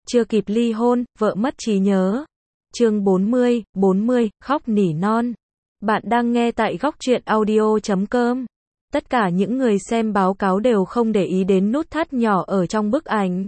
chưa kịp ly hôn, vợ mất trí nhớ. Chương 40, khóc nỉ non. Bạn đang nghe tại góc truyện audio.com. Tất cả những người xem báo cáo đều không để ý đến nút thắt nhỏ ở trong bức ảnh.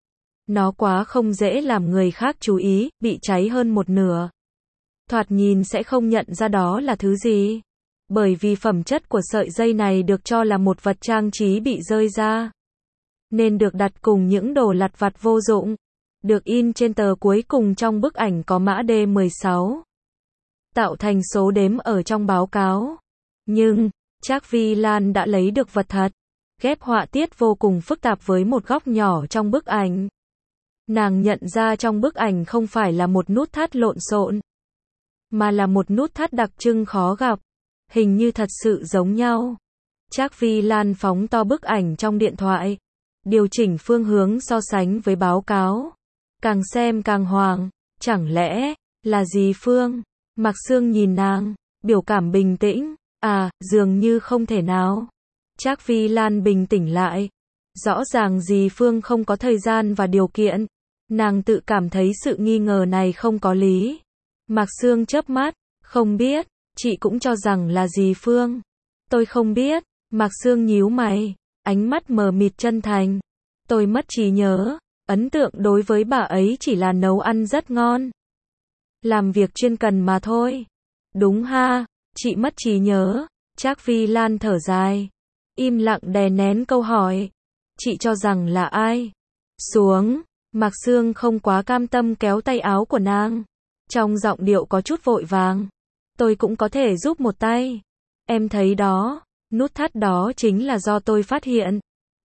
Nó quá không dễ làm người khác chú ý, bị cháy hơn một nửa. Thoạt nhìn sẽ không nhận ra đó là thứ gì. Bởi vì phẩm chất của sợi dây này được cho là một vật trang trí bị rơi ra, nên được đặt cùng những đồ lặt vặt vô dụng. Được in trên tờ cuối cùng trong bức ảnh có mã D16, tạo thành số đếm ở trong báo cáo. Nhưng, Trác Vi Lan đã lấy được vật thật, ghép họa tiết vô cùng phức tạp với một góc nhỏ trong bức ảnh. Nàng nhận ra trong bức ảnh không phải là một nút thắt lộn xộn, mà là một nút thắt đặc trưng khó gặp, hình như thật sự giống nhau. Trác Vi Lan phóng to bức ảnh trong điện thoại, điều chỉnh phương hướng so sánh với báo cáo. Càng xem càng hoảng, chẳng lẽ là dì Phương? Mạc Sương nhìn nàng, biểu cảm bình tĩnh, dường như không thể nào. Trác Vi Lan bình tĩnh lại, rõ ràng dì Phương không có thời gian và điều kiện. Nàng tự cảm thấy sự nghi ngờ này không có lý. Mạc Sương chớp mắt, không biết, chị cũng cho rằng là dì Phương. Tôi không biết. Mạc Sương nhíu mày, ánh mắt mờ mịt chân thành. Tôi mất trí nhớ, ấn tượng đối với bà ấy chỉ là nấu ăn rất ngon, làm việc chuyên cần mà thôi. Đúng ha, chị mất trí nhớ. Trác Vi Lan thở dài, im lặng đè nén câu hỏi. Chị cho rằng là ai? Xuống. Mạc Sương không quá cam tâm kéo tay áo của nàng, trong giọng điệu có chút vội vàng. Tôi cũng có thể giúp một tay. Em thấy đó, nút thắt đó chính là do tôi phát hiện.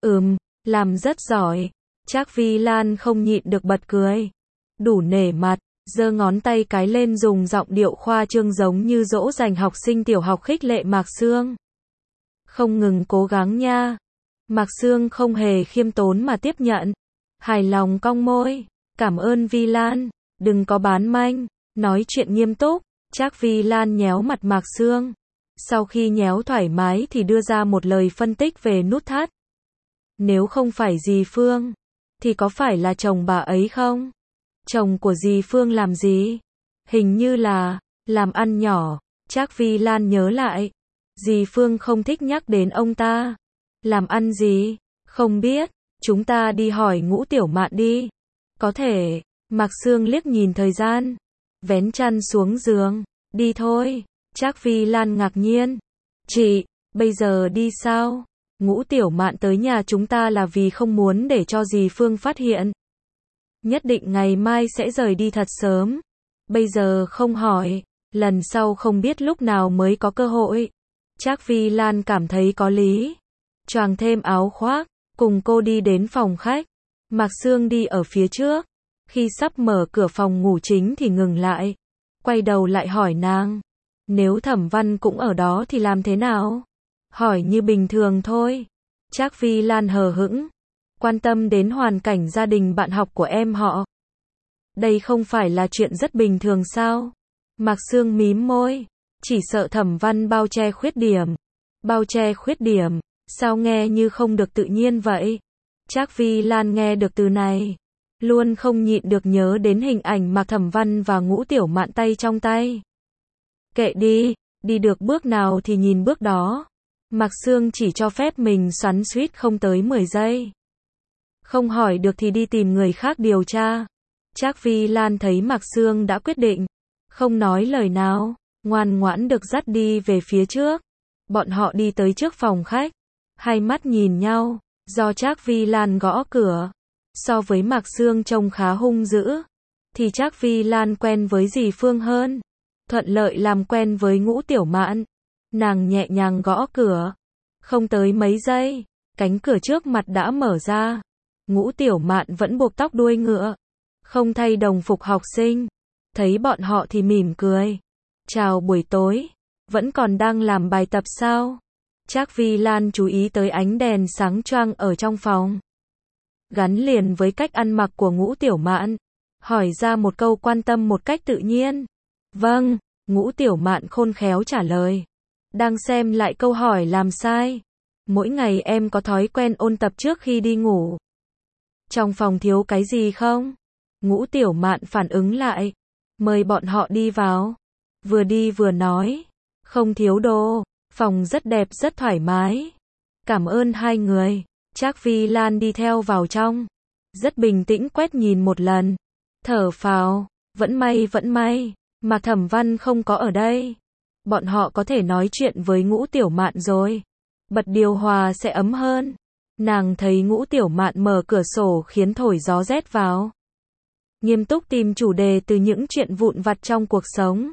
Làm rất giỏi. Trác Vi Lan không nhịn được bật cười, đủ nể mặt, giơ ngón tay cái lên dùng giọng điệu khoa trương giống như dỗ dành học sinh tiểu học khích lệ Mạc Sương. Không ngừng cố gắng nha. Mạc Sương không hề khiêm tốn mà tiếp nhận, hài lòng cong môi. Cảm ơn Vi Lan, đừng có bán manh. Nói chuyện nghiêm túc. Trác Vi Lan nhéo mặt Mạc Sương. Sau khi nhéo thoải mái thì đưa ra một lời phân tích về nút thắt. Nếu không phải dì Phương, thì có phải là chồng bà ấy không? Chồng của dì Phương làm gì? Hình như là làm ăn nhỏ. Trác Vi Lan nhớ lại, dì Phương không thích nhắc đến ông ta. Làm ăn gì? Không biết, chúng ta đi hỏi Ngũ Tiểu Mạn đi. Có thể. Mạc Sương liếc nhìn thời gian, vén chăn xuống giường. Đi thôi. Trác Vi Lan ngạc nhiên. Chị, bây giờ đi sao? Ngũ Tiểu Mạn tới nhà chúng ta là vì không muốn để cho dì Phương phát hiện. Nhất định ngày mai sẽ rời đi thật sớm. Bây giờ không hỏi, lần sau không biết lúc nào mới có cơ hội. Trác Vi Lan cảm thấy có lý. Choàng thêm áo khoác, cùng cô đi đến phòng khách. Mạc Sương đi ở phía trước. Khi sắp mở cửa phòng ngủ chính thì ngừng lại. Quay đầu lại hỏi nàng. Nếu Thẩm Văn cũng ở đó thì làm thế nào? Hỏi như bình thường thôi. Trác Vi Lan hờ hững. Quan tâm đến hoàn cảnh gia đình bạn học của em họ. Đây không phải là chuyện rất bình thường sao? Mạc Sương mím môi. Chỉ sợ Thẩm Văn bao che khuyết điểm. Bao che khuyết điểm? Sao nghe như không được tự nhiên vậy? Trác Vi Lan nghe được từ này, luôn không nhịn được nhớ đến hình ảnh Mạc Thẩm Văn và Ngũ Tiểu Mạn tay trong tay. Kệ đi, đi được bước nào thì nhìn bước đó. Mạc Sương chỉ cho phép mình xoắn xuýt không tới 10 giây. Không hỏi được thì đi tìm người khác điều tra. Trác Vi Lan thấy Mạc Sương đã quyết định, không nói lời nào, ngoan ngoãn được dắt đi về phía trước. Bọn họ đi tới trước phòng khách, hai mắt nhìn nhau, do Trác Vi Lan gõ cửa. So với Mạc Sương trông khá hung dữ, thì Trác Vi Lan quen với dì Phương hơn, thuận lợi làm quen với Ngũ Tiểu Mạn. Nàng nhẹ nhàng gõ cửa. Không tới mấy giây, cánh cửa trước mặt đã mở ra. Ngũ Tiểu Mạn vẫn buộc tóc đuôi ngựa, không thay đồng phục học sinh. Thấy bọn họ thì mỉm cười. Chào buổi tối, vẫn còn đang làm bài tập sao? Trác Vi Lan chú ý tới ánh đèn sáng choang ở trong phòng, gắn liền với cách ăn mặc của Ngũ Tiểu Mạn, hỏi ra một câu quan tâm một cách tự nhiên. Vâng, Ngũ Tiểu Mạn khôn khéo trả lời. Đang xem lại câu hỏi làm sai. Mỗi ngày em có thói quen ôn tập trước khi đi ngủ. Trong phòng thiếu cái gì không? Ngũ Tiểu Mạn phản ứng lại. Mời bọn họ đi vào. Vừa đi vừa nói. Không thiếu đồ. Phòng rất đẹp rất thoải mái. Cảm ơn hai người. Trác Phi Lan đi theo vào trong. Rất bình tĩnh quét nhìn một lần. Thở phào. Vẫn may. Mạc Thẩm Văn không có ở đây. Bọn họ có thể nói chuyện với Ngũ Tiểu Mạn rồi. Bật điều hòa sẽ ấm hơn. Nàng thấy Ngũ Tiểu Mạn mở cửa sổ khiến thổi gió rét vào. Nghiêm túc tìm chủ đề từ những chuyện vụn vặt trong cuộc sống.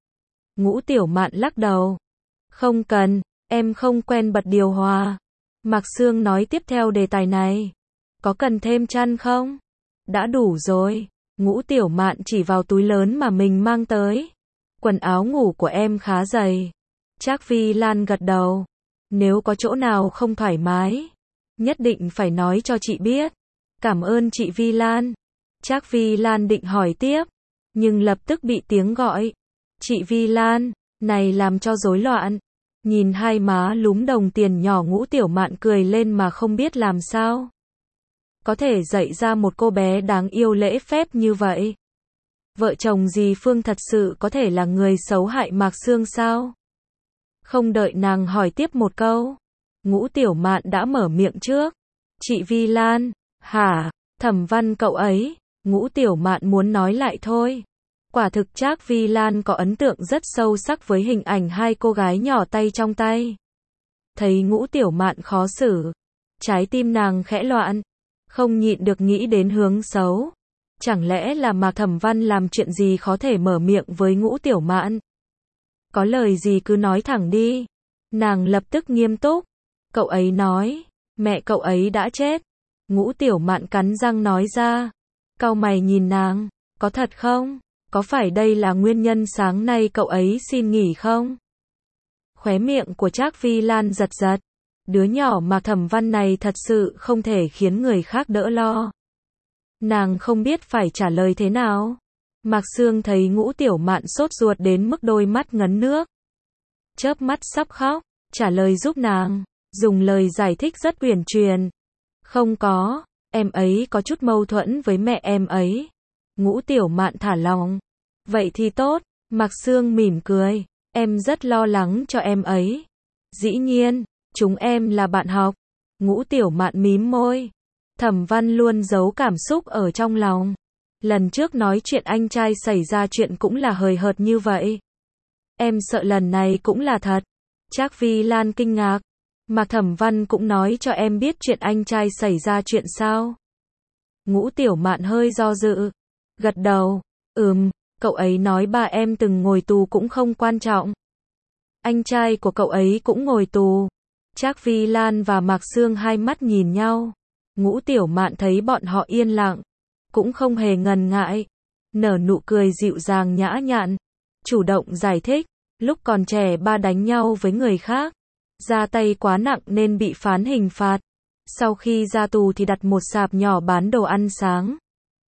Ngũ Tiểu Mạn lắc đầu. Không cần, em không quen bật điều hòa. Mạc Sương nói tiếp theo đề tài này. Có cần thêm chăn không? Đã đủ rồi. Ngũ Tiểu Mạn chỉ vào túi lớn mà mình mang tới. Quần áo ngủ của em khá dày. Trác Phi Lan gật đầu. Nếu có chỗ nào không thoải mái, nhất định phải nói cho chị biết. Cảm ơn chị Vi Lan. Trác Vi Lan định hỏi tiếp, nhưng lập tức bị tiếng gọi. Chị Vi Lan, này làm cho rối loạn. Nhìn hai má lúm đồng tiền nhỏ Ngũ Tiểu Mạn cười lên mà không biết làm sao. Có thể dạy ra một cô bé đáng yêu lễ phép như vậy. Vợ chồng dì Phương thật sự có thể là người xấu hại Mạc Sương sao? Không đợi nàng hỏi tiếp một câu, Ngũ Tiểu Mạn đã mở miệng trước. Chị Vi Lan, hả? Thẩm Văn cậu ấy. Ngũ Tiểu Mạn muốn nói lại thôi. Quả thực Trác Vi Lan có ấn tượng rất sâu sắc với hình ảnh hai cô gái nhỏ tay trong tay. Thấy Ngũ Tiểu Mạn khó xử, trái tim nàng khẽ loạn, không nhịn được nghĩ đến hướng xấu. Chẳng lẽ là Mạc Thẩm Văn làm chuyện gì khó thể mở miệng với Ngũ Tiểu Mạn? Có lời gì cứ nói thẳng đi. Nàng lập tức nghiêm túc. Cậu ấy nói, mẹ cậu ấy đã chết. Ngũ Tiểu Mạn cắn răng nói ra. Cau mày nhìn nàng, có thật không? Có phải đây là nguyên nhân sáng nay cậu ấy xin nghỉ không? Khóe miệng của Trác Vi Lan giật giật. Đứa nhỏ Mạc Thẩm Văn này thật sự không thể khiến người khác đỡ lo. Nàng không biết phải trả lời thế nào. Mạc Sương thấy Ngũ Tiểu Mạn sốt ruột đến mức đôi mắt ngấn nước. Chớp mắt sắp khóc, trả lời giúp nàng, dùng lời giải thích rất uyển chuyển. Không có, em ấy có chút mâu thuẫn với mẹ em ấy. Ngũ Tiểu Mạn thả lòng. Vậy thì tốt, Mạc Sương mỉm cười, em rất lo lắng cho em ấy. Dĩ nhiên, chúng em là bạn học. Ngũ Tiểu Mạn mím môi. Thẩm Văn luôn giấu cảm xúc ở trong lòng. Lần trước nói chuyện anh trai xảy ra chuyện cũng là hời hợt như vậy. Em sợ lần này cũng là thật. Trác Vi Lan kinh ngạc. Mạc Thẩm Văn cũng nói cho em biết chuyện anh trai xảy ra chuyện sao? Ngũ Tiểu Mạn hơi do dự. Gật đầu. Cậu ấy nói ba em từng ngồi tù cũng không quan trọng. Anh trai của cậu ấy cũng ngồi tù. Trác Vi Lan và Mạc Sương hai mắt nhìn nhau. Ngũ Tiểu Mạn thấy bọn họ yên lặng, cũng không hề ngần ngại, nở nụ cười dịu dàng nhã nhặn, chủ động giải thích, lúc còn trẻ ba đánh nhau với người khác, ra tay quá nặng nên bị phán hình phạt. Sau khi ra tù thì đặt một sạp nhỏ bán đồ ăn sáng.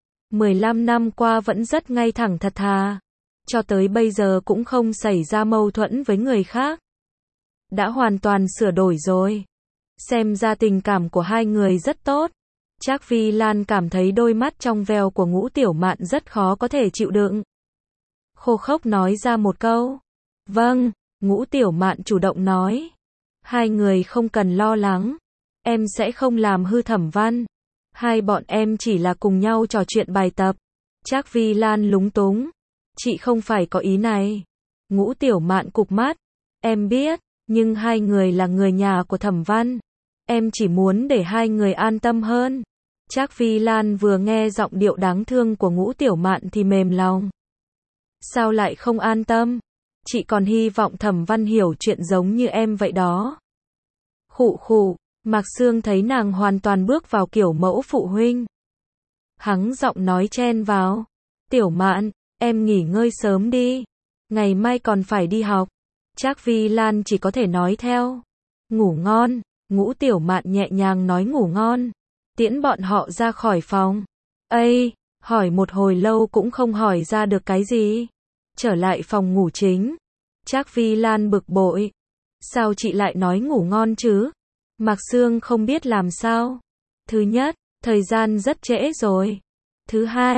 15 năm qua vẫn rất ngay thẳng thật thà, cho tới bây giờ cũng không xảy ra mâu thuẫn với người khác. Đã hoàn toàn sửa đổi rồi. Xem ra tình cảm của hai người rất tốt. Trác Vi Lan cảm thấy đôi mắt trong veo của Ngũ Tiểu Mạn rất khó có thể chịu đựng. Khô khốc nói ra một câu. Vâng, Ngũ Tiểu Mạn chủ động nói. Hai người không cần lo lắng. Em sẽ không làm hư Thẩm Văn. Hai bọn em chỉ là cùng nhau trò chuyện bài tập. Trác Vi Lan lúng túng. Chị không phải có ý này. Ngũ Tiểu Mạn cụp mắt. Em biết, nhưng hai người là người nhà của Thẩm Văn. Em chỉ muốn để hai người an tâm hơn. Trác Vi Lan vừa nghe giọng điệu đáng thương của Ngũ Tiểu Mạn thì mềm lòng. Sao lại không an tâm? Chị còn hy vọng Thẩm Văn hiểu chuyện giống như em vậy đó. Khụ khụ, Mạc Sương thấy nàng hoàn toàn bước vào kiểu mẫu phụ huynh. Hắng giọng nói chen vào. Tiểu Mạn, em nghỉ ngơi sớm đi. Ngày mai còn phải đi học. Trác Vi Lan chỉ có thể nói theo. Ngủ ngon. Ngũ Tiểu Mạn nhẹ nhàng nói ngủ ngon. Tiễn bọn họ ra khỏi phòng. Ây, hỏi một hồi lâu cũng không hỏi ra được cái gì. Trở lại phòng ngủ chính. Trác Vi Lan bực bội. Sao chị lại nói ngủ ngon chứ? Mạc Sương không biết làm sao. Thứ nhất, thời gian rất trễ rồi. Thứ hai,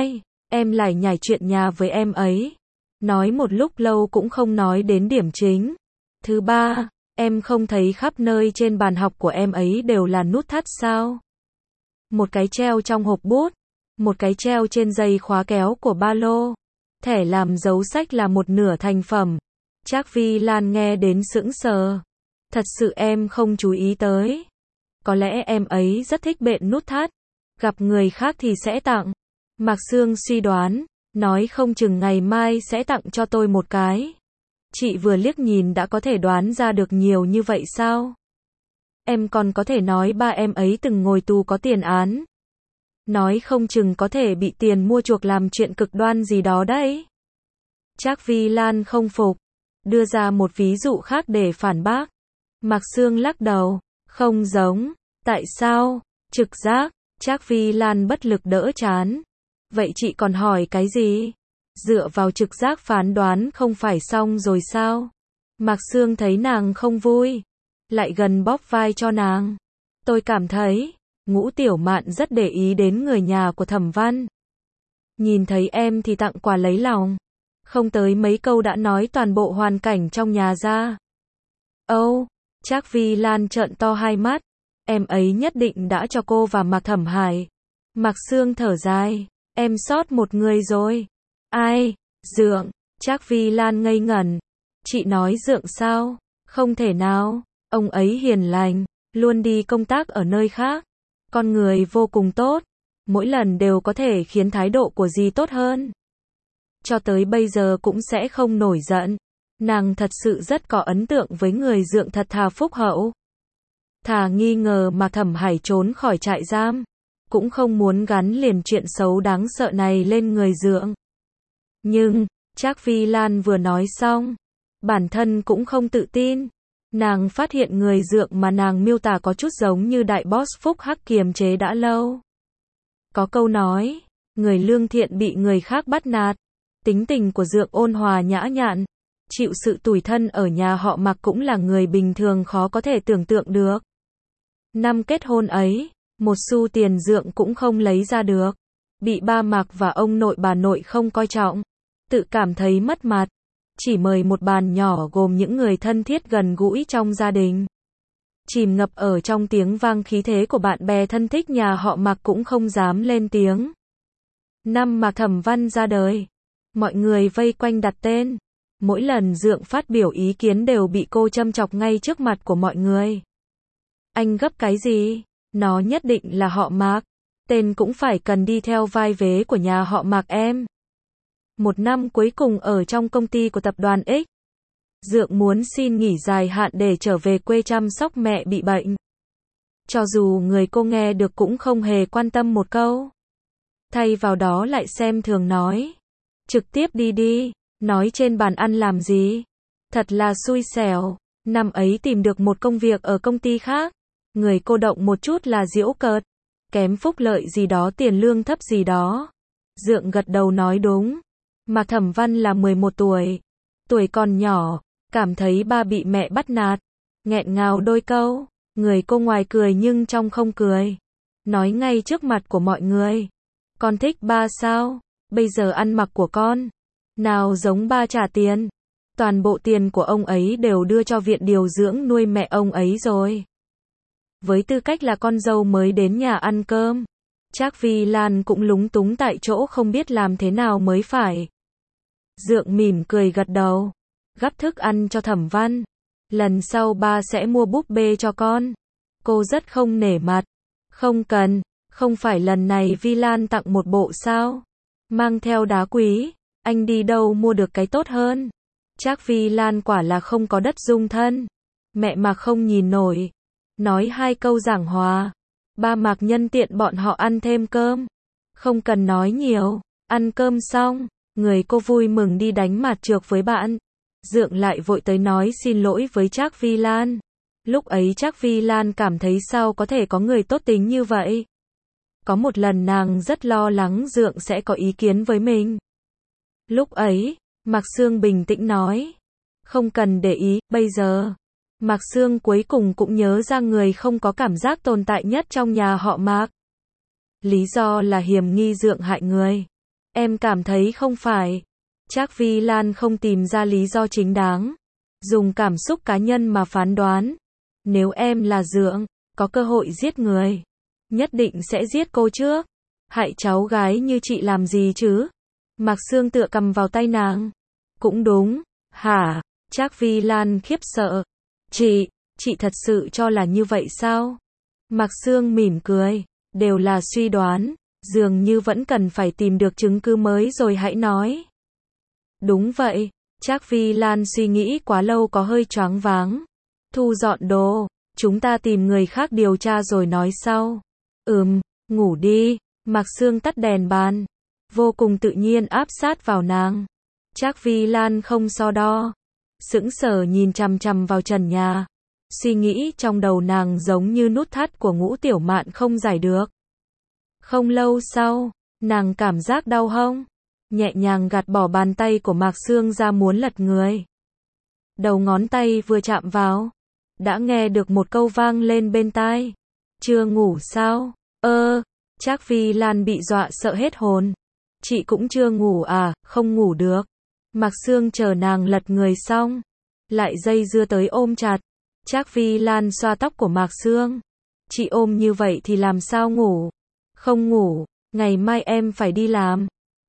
em lại nhảy chuyện nhà với em ấy. Nói một lúc lâu cũng không nói đến điểm chính. Thứ ba, em không thấy khắp nơi trên bàn học của em ấy đều là nút thắt sao? Một cái treo trong hộp bút, một cái treo trên dây khóa kéo của ba lô. Thẻ làm dấu sách là một nửa thành phẩm. Trác Vi Lan nghe đến sững sờ. Thật sự em không chú ý tới. Có lẽ em ấy rất thích bện nút thắt. Gặp người khác thì sẽ tặng. Mạc Sương suy đoán, nói không chừng ngày mai sẽ tặng cho tôi một cái. Chị vừa liếc nhìn đã có thể đoán ra được nhiều như vậy sao? Em còn có thể nói ba em ấy từng ngồi tù có tiền án. Nói không chừng có thể bị tiền mua chuộc làm chuyện cực đoan gì đó đấy. Trác Vi Lan không phục, đưa ra một ví dụ khác để phản bác. Mạc Sương lắc đầu, không giống. Tại sao? Trực giác. Trác Vi Lan bất lực đỡ chán. Vậy chị còn hỏi cái gì? Dựa vào trực giác phán đoán không phải xong rồi sao? Mạc Sương thấy nàng không vui, lại gần bóp vai cho nàng. Tôi cảm thấy, Ngũ Tiểu Mạn rất để ý đến người nhà của Thẩm Văn. Nhìn thấy em thì tặng quà lấy lòng. Không tới mấy câu đã nói toàn bộ hoàn cảnh trong nhà ra. Âu, Trác Vi Lan trợn to hai mắt. Em ấy nhất định đã cho cô và Mạc Thẩm Hải. Mạc Sương thở dài. Em sót một người rồi. Ai? Dượng. Trác Vi Lan ngây ngẩn. Chị nói Dượng sao? Không thể nào. Ông ấy hiền lành, luôn đi công tác ở nơi khác. Con người vô cùng tốt. Mỗi lần đều có thể khiến thái độ của dì tốt hơn. Cho tới bây giờ cũng sẽ không nổi giận. Nàng thật sự rất có ấn tượng với người Dượng thật thà phúc hậu. Thà nghi ngờ mà Thẩm Hải trốn khỏi trại giam. Cũng không muốn gắn liền chuyện xấu đáng sợ này lên người Dượng. Nhưng, Trác Vi Lan vừa nói xong, bản thân cũng không tự tin. Nàng phát hiện người Dượng mà nàng miêu tả có chút giống như đại boss phúc hắc kiềm chế đã lâu. Có câu nói, người lương thiện bị người khác bắt nạt. Tính tình của Dượng ôn hòa nhã nhặn, chịu sự tủi thân ở nhà họ Mạc cũng là người bình thường khó có thể tưởng tượng được. Năm kết hôn ấy, một xu tiền Dượng cũng không lấy ra được. Bị ba Mạc và ông nội bà nội không coi trọng. Tự cảm thấy mất mặt. Chỉ mời một bàn nhỏ gồm những người thân thiết gần gũi trong gia đình. Chìm ngập ở trong tiếng vang khí thế của bạn bè thân thích nhà họ Mạc cũng không dám lên tiếng. Năm Mạc Thẩm Văn ra đời, mọi người vây quanh đặt tên. Mỗi lần Dượng phát biểu ý kiến đều bị cô châm chọc ngay trước mặt của mọi người. Anh gấp cái gì? Nó nhất định là họ Mạc. Tên cũng phải cần đi theo vai vế của nhà họ Mạc em. Một năm cuối cùng ở trong công ty của tập đoàn X. Dượng muốn xin nghỉ dài hạn để trở về quê chăm sóc mẹ bị bệnh. Cho dù người cô nghe được cũng không hề quan tâm một câu. Thay vào đó lại xem thường nói. Trực tiếp đi đi, nói trên bàn ăn làm gì. Thật là xui xẻo. Năm ấy tìm được một công việc ở công ty khác. Người cô động một chút là giễu cợt. Kém phúc lợi gì đó, tiền lương thấp gì đó. Dượng gật đầu nói đúng. Mạc Thẩm Văn là 11 tuổi. Tuổi còn nhỏ, cảm thấy ba bị mẹ bắt nạt. Nghẹn ngào đôi câu. Người cô ngoài cười nhưng trong không cười. Nói ngay trước mặt của mọi người. Con thích ba sao? Bây giờ ăn mặc của con nào giống ba trả tiền. Toàn bộ tiền của ông ấy đều đưa cho viện điều dưỡng nuôi mẹ ông ấy rồi. Với tư cách là con dâu mới đến nhà ăn cơm, Trác Vi Lan cũng lúng túng tại chỗ không biết làm thế nào mới phải. Dượng mỉm cười gật đầu, gắp thức ăn cho Thẩm Văn. Lần sau ba sẽ mua búp bê cho con. Cô rất không nể mặt. Không cần, không phải lần này Vi Lan tặng một bộ sao? Mang theo đá quý, anh đi đâu mua được cái tốt hơn? Trác Vi Lan quả là không có đất dung thân. Mẹ Mạc không nhìn nổi. Nói hai câu giảng hòa. Ba Mạc nhân tiện bọn họ ăn thêm cơm. Không cần nói nhiều. Ăn cơm xong, người cô vui mừng đi đánh mạt trược với bạn. Dượng lại vội tới nói xin lỗi với Trác Vi Lan. Lúc ấy Trác Vi Lan cảm thấy sao có thể có người tốt tính như vậy. Có một lần nàng rất lo lắng Dượng sẽ có ý kiến với mình. Lúc ấy, Mạc Sương bình tĩnh nói. Không cần để ý, bây giờ. Mạc Sương cuối cùng cũng nhớ ra người không có cảm giác tồn tại nhất trong nhà họ Mạc. Lý do là hiềm nghi Dượng hại người. Em cảm thấy không phải. Trác Vi Lan không tìm ra lý do chính đáng. Dùng cảm xúc cá nhân mà phán đoán. Nếu em là Dượng, có cơ hội giết người, nhất định sẽ giết cô trước. Hại cháu gái như chị làm gì chứ? Mạc Sương tựa cầm vào tay nàng. Cũng đúng. Hả? Trác Vi Lan khiếp sợ. Chị thật sự cho là như vậy sao? Mạc Sương mỉm cười. Đều là suy đoán. Dường như vẫn cần phải tìm được chứng cứ mới rồi hãy nói. Đúng vậy. Trác Vi Lan suy nghĩ quá lâu có hơi choáng váng. Thu dọn đồ. Chúng ta tìm người khác điều tra rồi nói sau. Ngủ đi. Mạc Sương tắt đèn bàn. Vô cùng tự nhiên áp sát vào nàng. Trác Vi Lan không so đo. Sững sờ nhìn chằm chằm vào trần nhà. Suy nghĩ trong đầu nàng giống như nút thắt của Ngũ Tiểu Mạn không giải được. Không lâu sau, nàng cảm giác đau hông. Nhẹ nhàng gạt bỏ bàn tay của Mạc Sương ra muốn lật người. Đầu ngón tay vừa chạm vào. Đã nghe được một câu vang lên bên tai. Chưa ngủ sao? Trác Vi Lan bị dọa sợ hết hồn. Chị cũng chưa ngủ à? Không ngủ được. Mạc Sương chờ nàng lật người xong. Lại dây dưa tới ôm chặt. Trác Vi Lan xoa tóc của Mạc Sương. Chị ôm như vậy thì làm sao ngủ? Không ngủ, ngày mai em phải đi làm.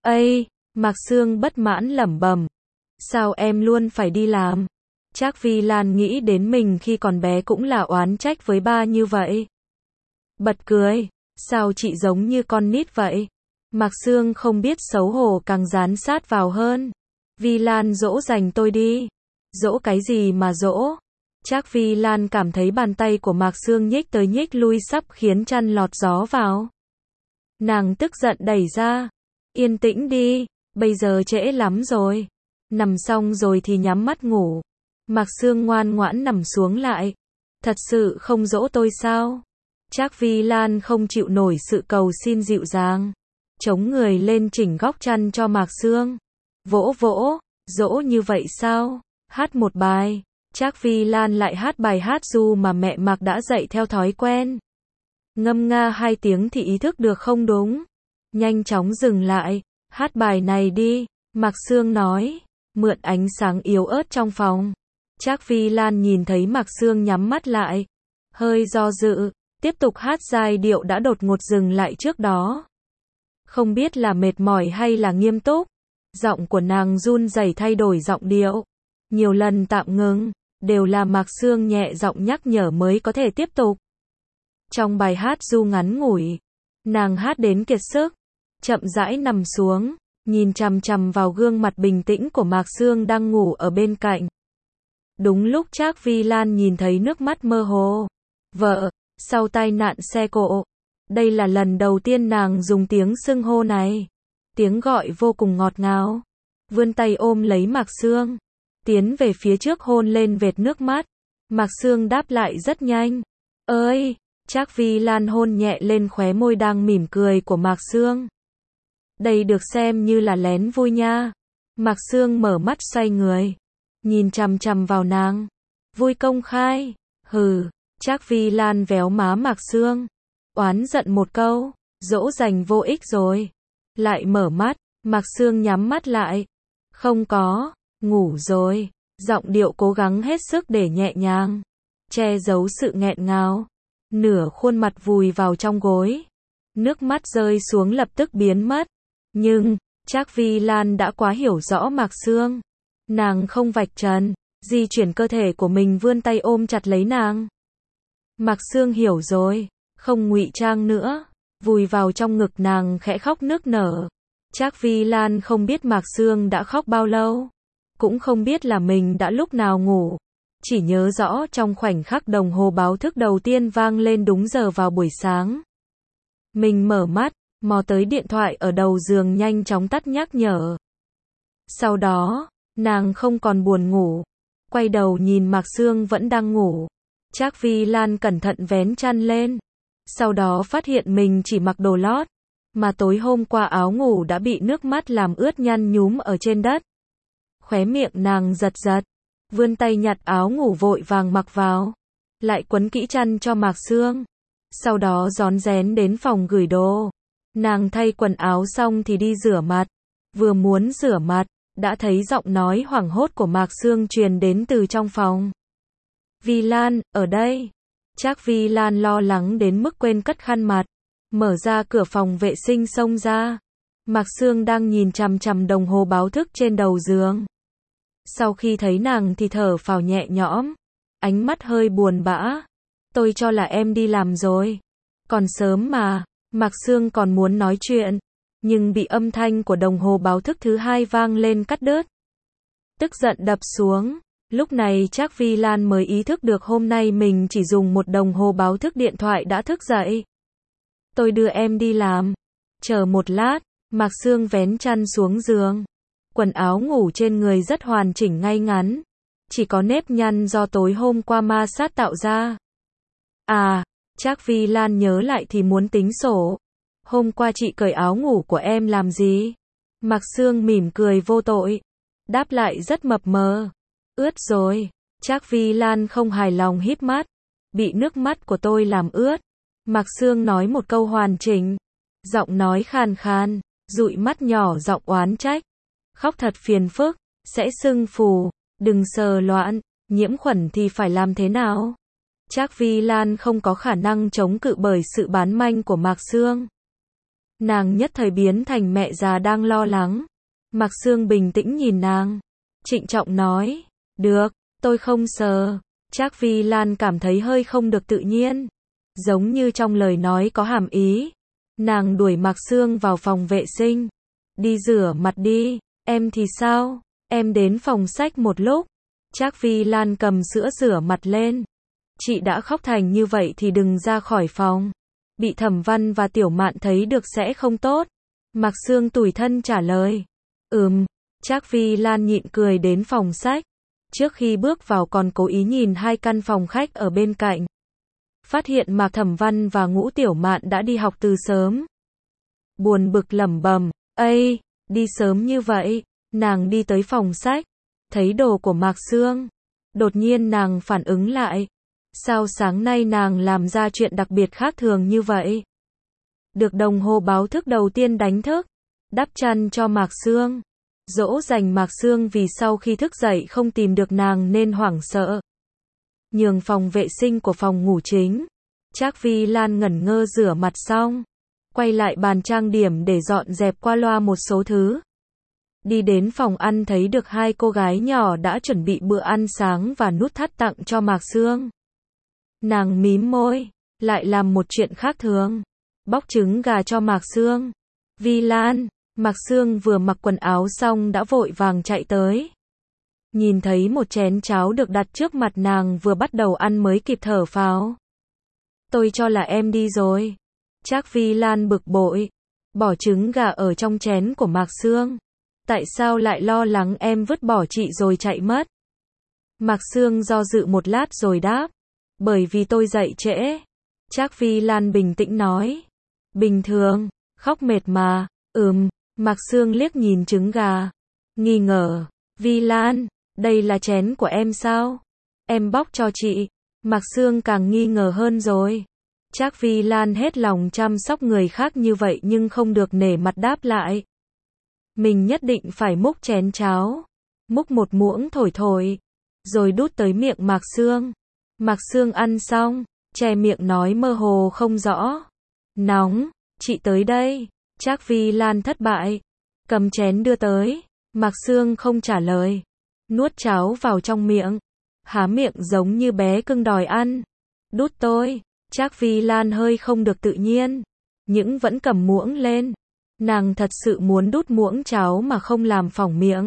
Mạc Sương bất mãn lẩm bẩm. Sao em luôn phải đi làm? Trác Vi Lan nghĩ đến mình khi còn bé cũng là oán trách với ba như vậy. Bật cười. Sao chị giống như con nít vậy? Mạc Sương không biết xấu hổ càng dán sát vào hơn. Vi Lan dỗ dành tôi đi. Dỗ cái gì mà dỗ? Trác Vi Lan cảm thấy bàn tay của Mạc Sương nhích tới nhích lui sắp khiến chăn lọt gió vào. Nàng tức giận đẩy ra. Yên tĩnh đi, bây giờ trễ lắm rồi. Nằm xong rồi thì nhắm mắt ngủ. Mạc Sương ngoan ngoãn nằm xuống lại. Thật sự không dỗ tôi sao? Trác Vi Lan không chịu nổi sự cầu xin dịu dàng. Chống người lên chỉnh góc chăn cho Mạc Sương. Vỗ vỗ, dỗ như vậy sao? Hát một bài. Trác Vi Lan lại hát bài hát ru mà mẹ Mạc đã dạy theo thói quen. Ngâm nga 2 tiếng thì ý thức được không đúng. Nhanh chóng dừng lại. Hát bài này đi. Mạc Sương nói. Mượn ánh sáng yếu ớt trong phòng. Trác Vi Lan nhìn thấy Mạc Sương nhắm mắt lại. Hơi do dự. Tiếp tục hát giai điệu đã đột ngột dừng lại trước đó. Không biết là mệt mỏi hay là nghiêm túc. Giọng của nàng run rẩy thay đổi giọng điệu. Nhiều lần tạm ngừng. Đều là Mạc Sương nhẹ giọng nhắc nhở mới có thể tiếp tục. Trong bài hát ru ngắn ngủi, nàng hát đến kiệt sức, chậm rãi nằm xuống, nhìn chằm chằm vào gương mặt bình tĩnh của Mạc Sương đang ngủ ở bên cạnh. Đúng lúc Trác Vi Lan nhìn thấy nước mắt mơ hồ. Vợ, sau tai nạn xe cộ. Đây là lần đầu tiên nàng dùng tiếng xưng hô này. Tiếng gọi vô cùng ngọt ngào. Vươn tay ôm lấy Mạc Sương. Tiến về phía trước hôn lên vệt nước mắt. Mạc Sương đáp lại rất nhanh. Trác Vi Lan hôn nhẹ lên khóe môi đang mỉm cười của Mạc Sương. Đây được xem như là lén vui nha. Mạc Sương mở mắt xoay người. Nhìn chằm chằm vào nàng. Vui công khai. Hừ. Trác Vi Lan véo má Mạc Sương. Oán giận một câu. Dỗ dành vô ích rồi. Lại mở mắt. Mạc Sương nhắm mắt lại. Không có. Ngủ rồi. Giọng điệu cố gắng hết sức để nhẹ nhàng. Che giấu sự nghẹn ngào. Nửa khuôn mặt vùi vào trong gối. Nước mắt rơi xuống lập tức biến mất. Nhưng, Trác Vi Lan đã quá hiểu rõ Mạc Sương. Nàng không vạch trần, di chuyển cơ thể của mình vươn tay ôm chặt lấy nàng. Mạc Sương hiểu rồi, không ngụy trang nữa, vùi vào trong ngực nàng khẽ khóc nức nở. Trác Vi Lan không biết Mạc Sương đã khóc bao lâu, cũng không biết là mình đã lúc nào ngủ. Chỉ nhớ rõ trong khoảnh khắc đồng hồ báo thức đầu tiên vang lên đúng giờ vào buổi sáng. Mình mở mắt, mò tới điện thoại ở đầu giường nhanh chóng tắt nhắc nhở. Sau đó, nàng không còn buồn ngủ. Quay đầu nhìn Mạc Sương vẫn đang ngủ. Trác Vi Lan cẩn thận vén chăn lên. Sau đó phát hiện mình chỉ mặc đồ lót. Mà tối hôm qua áo ngủ đã bị nước mắt làm ướt nhăn nhúm ở trên đất. Khóe miệng nàng giật giật. Vươn tay nhặt áo ngủ vội vàng mặc vào. Lại quấn kỹ chăn cho Mạc Sương. Sau đó rón rén đến phòng gửi đồ. Nàng thay quần áo xong thì đi rửa mặt. Vừa muốn rửa mặt, đã thấy giọng nói hoảng hốt của Mạc Sương truyền đến từ trong phòng. Vi Lan, ở đây. Trác Vi Lan lo lắng đến mức quên cất khăn mặt. Mở ra cửa phòng vệ sinh xông ra. Mạc Sương đang nhìn chằm chằm đồng hồ báo thức trên đầu giường. Sau khi thấy nàng thì thở phào nhẹ nhõm. Ánh mắt hơi buồn bã. Tôi cho là em đi làm rồi. Còn sớm mà. Mạc Sương còn muốn nói chuyện. Nhưng bị âm thanh của đồng hồ báo thức thứ hai vang lên cắt đứt. Tức giận đập xuống. Lúc này Trác Vi Lan mới ý thức được hôm nay mình chỉ dùng một đồng hồ báo thức điện thoại đã thức dậy. Tôi đưa em đi làm. Chờ một lát, Mạc Sương vén chăn xuống giường. Quần áo ngủ trên người rất hoàn chỉnh ngay ngắn. Chỉ có nếp nhăn do tối hôm qua ma sát tạo ra. À, Trác Vi Lan nhớ lại thì muốn tính sổ. Hôm qua chị cởi áo ngủ của em làm gì? Mạc Sương mỉm cười vô tội. Đáp lại rất mập mờ. Ướt rồi. Trác Vi Lan không hài lòng híp mắt. Bị nước mắt của tôi làm ướt. Mạc Sương nói một câu hoàn chỉnh. Giọng nói khàn khàn, dụi mắt nhỏ giọng oán trách. Khóc thật phiền phức, sẽ sưng phù, đừng sờ loạn, nhiễm khuẩn thì phải làm thế nào? Trác Vi Lan không có khả năng chống cự bởi sự bán manh của Mạc Sương. Nàng nhất thời biến thành mẹ già đang lo lắng. Mạc Sương bình tĩnh nhìn nàng. Trịnh trọng nói, được, tôi không sờ. Trác Vi Lan cảm thấy hơi không được tự nhiên. Giống như trong lời nói có hàm ý. Nàng đuổi Mạc Sương vào phòng vệ sinh. Đi rửa mặt đi, em thì sao? Em đến phòng sách một lúc. Trác Vi Lan cầm sữa rửa mặt lên. Chị đã khóc thành như vậy thì đừng ra khỏi phòng. Bị Thẩm Văn và Tiểu Mạn thấy được sẽ không tốt. Mạc Sương tủi thân trả lời. Trác Vi Lan nhịn cười đến phòng sách. Trước khi bước vào còn cố ý nhìn hai căn phòng khách ở bên cạnh. Phát hiện Mạc Thẩm Văn và Ngũ Tiểu Mạn đã đi học từ sớm. Buồn bực lẩm bẩm, ây, đi sớm như vậy. Nàng đi tới phòng sách, thấy đồ của Mạc Sương. Đột nhiên nàng phản ứng lại. Sao sáng nay nàng làm ra chuyện đặc biệt khác thường như vậy? Được đồng hồ báo thức đầu tiên đánh thức, đắp chăn cho Mạc Sương. Dỗ dành Mạc Sương vì sau khi thức dậy không tìm được nàng nên hoảng sợ. Nhường phòng vệ sinh của phòng ngủ chính. Trác Vi Lan ngẩn ngơ rửa mặt xong. Quay lại bàn trang điểm để dọn dẹp qua loa một số thứ. Đi đến phòng ăn thấy được hai cô gái nhỏ đã chuẩn bị bữa ăn sáng và nút thắt tặng cho Mạc Sương. Nàng mím môi, lại làm một chuyện khác thường. Bóc trứng gà cho Mạc Sương. Vi Lan, Mạc Sương vừa mặc quần áo xong đã vội vàng chạy tới. Nhìn thấy một chén cháo được đặt trước mặt nàng vừa bắt đầu ăn mới kịp thở phào. Tôi cho là em đi rồi. Trác Vi Lan bực bội. Bỏ trứng gà ở trong chén của Mạc Sương. Tại sao lại lo lắng em vứt bỏ chị rồi chạy mất? Mạc Sương do dự một lát rồi đáp. Bởi vì tôi dậy trễ. Trác Vi Lan bình tĩnh nói. Bình thường, khóc mệt mà. Mạc Sương liếc nhìn trứng gà. Nghi ngờ. Vi Lan, đây là chén của em sao? Em bóc cho chị. Mạc Sương càng nghi ngờ hơn rồi. Trác Vi Lan hết lòng chăm sóc người khác như vậy nhưng không được nể mặt đáp lại. Mình nhất định phải múc chén cháo. Múc một muỗng thổi thổi. Rồi đút tới miệng Mạc Sương. Mạc Sương ăn xong, che miệng nói mơ hồ không rõ. Nóng, chị tới đây. Trác Vi Lan thất bại. Cầm chén đưa tới. Mạc Sương không trả lời. Nuốt cháo vào trong miệng. Há miệng giống như bé cưng đòi ăn. Đút tôi. Trác Vi Lan hơi không được tự nhiên. Nhưng vẫn cầm muỗng lên. Nàng thật sự muốn đút muỗng cháo mà không làm phỏng miệng.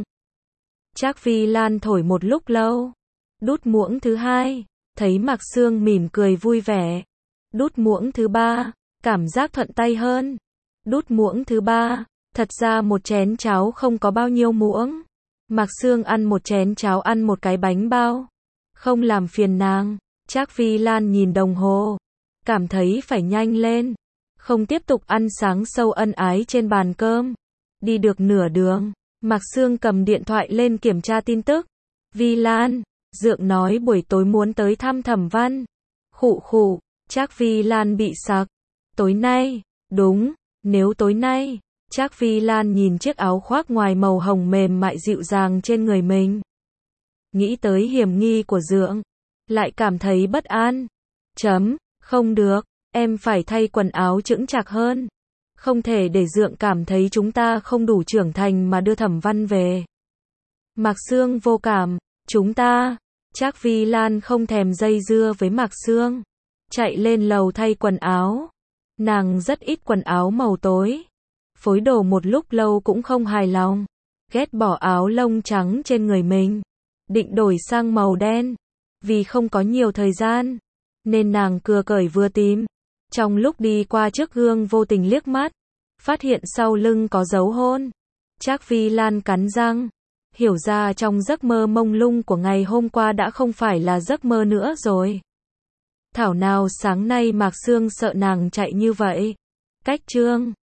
Trác Vi Lan thổi một lúc lâu. Đút muỗng thứ hai. Thấy Mạc Sương mỉm cười vui vẻ. Đút muỗng thứ ba. Cảm giác thuận tay hơn. Đút muỗng thứ ba. Thật ra một chén cháo không có bao nhiêu muỗng. Mạc Sương ăn một chén cháo ăn một cái bánh bao. Không làm phiền nàng. Trác Vi Lan nhìn đồng hồ. Cảm thấy phải nhanh lên. Không tiếp tục ăn sáng sâu ân ái trên bàn cơm. Đi được nửa đường. Mạc Sương cầm điện thoại lên kiểm tra tin tức. Vi Lan, Dượng nói buổi tối muốn tới thăm Thẩm Văn. Khụ khụ. Trác Vi Lan bị sặc. Tối nay, đúng. Nếu tối nay, Trác Phi Lan nhìn chiếc áo khoác ngoài màu hồng mềm mại dịu dàng trên người mình. Nghĩ tới hiểm nghi của Dượng, lại cảm thấy bất an. Không được, em phải thay quần áo chững chạc hơn. Không thể để Dượng cảm thấy chúng ta không đủ trưởng thành mà đưa Thẩm Văn về. Mạc Sương vô cảm, chúng ta. Trác Phi Lan không thèm dây dưa với Mạc Sương. Chạy lên lầu thay quần áo. Nàng rất ít quần áo màu tối. Phối đồ một lúc lâu cũng không hài lòng. Ghét bỏ áo lông trắng trên người mình. Định đổi sang màu đen. Vì không có nhiều thời gian, nên nàng cưa cởi vừa tìm. Trong lúc đi qua trước gương vô tình liếc mắt, phát hiện sau lưng có dấu hôn. Trác Phi Lan cắn răng, hiểu ra trong giấc mơ mông lung của ngày hôm qua đã không phải là giấc mơ nữa rồi. Thảo nào sáng nay Mạc Sương sợ nàng chạy như vậy. Cách chương